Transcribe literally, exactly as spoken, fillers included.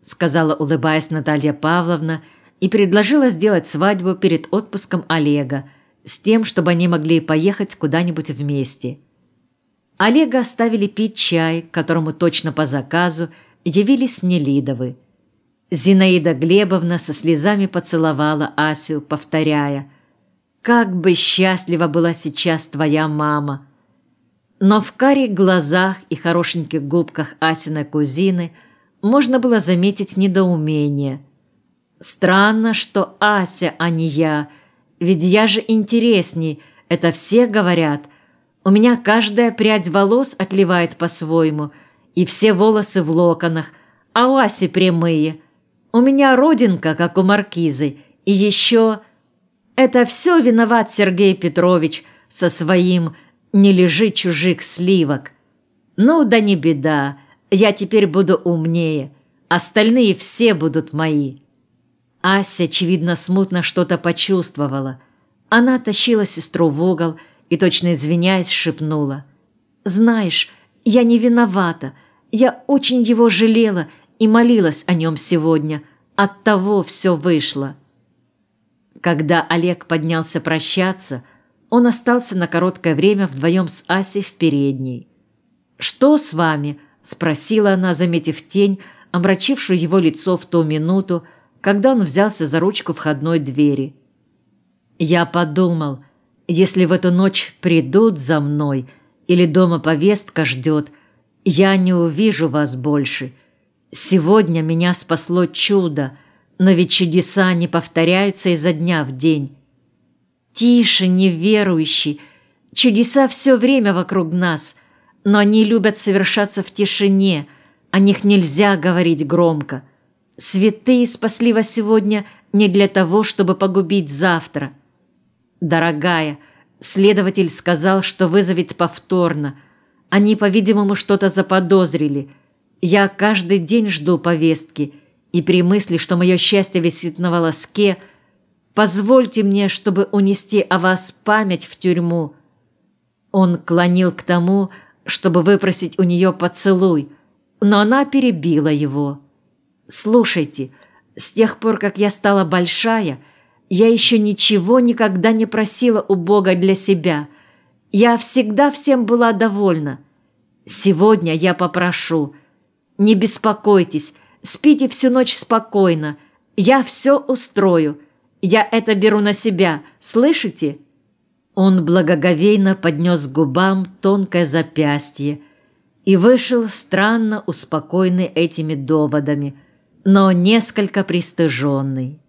сказала, улыбаясь, Наталья Павловна, и предложила сделать свадьбу перед отпуском Олега, с тем, чтобы они могли поехать куда-нибудь вместе. Олега оставили пить чай, к которому точно по заказу явились Нелидовы. Зинаида Глебовна со слезами поцеловала Асю, повторяя: «Как бы счастлива была сейчас твоя мама!» Но в карих глазах и хорошеньких губках Асиной кузины можно было заметить недоумение. «Странно, что Ася, а не я, ведь я же интересней, это все говорят. У меня каждая прядь волос отливает по-своему, и все волосы в локонах, а у Аси прямые. У меня родинка, как у маркизы, и еще... Это все виноват Сергей Петрович со своим «не лежи чужих сливок». Ну да не беда, я теперь буду умнее, остальные все будут мои». Ася, очевидно, смутно что-то почувствовала. Она тащила сестру в угол и, точно извиняясь, шепнула: «Знаешь, я не виновата, я очень его жалела и молилась о нем сегодня, оттого все вышло». Когда Олег поднялся прощаться, он остался на короткое время вдвоем с Асей в передней. «Что с вами?» – спросила она, заметив тень, омрачившую его лицо в ту минуту, когда он взялся за ручку входной двери. «Я подумал, если в эту ночь придут за мной или дома повестка ждет, я не увижу вас больше. Сегодня меня спасло чудо, но ведь чудеса не повторяются изо дня в день». «Тише, неверующий! Чудеса все время вокруг нас, но они любят совершаться в тишине, о них нельзя говорить громко. Святые спасли вас сегодня не для того, чтобы погубить завтра. Дорогая, следователь сказал, что вызовет повторно. Они, по-видимому, что-то заподозрили. Я каждый день жду повестки, и при мысли, что мое счастье висит на волоске, позвольте мне, чтобы унести о вас память в тюрьму». Он клонил к тому, чтобы выпросить у нее поцелуй, но она перебила его. «Слушайте, с тех пор, как я стала большая, я еще ничего никогда не просила у Бога для себя. Я всегда всем была довольна. Сегодня я попрошу. Не беспокойтесь, спите всю ночь спокойно. Я все устрою. Я это беру на себя, слышите?» Он благоговейно поднес к губам тонкое запястье и вышел странно успокоенный этими доводами, но несколько пристыженный.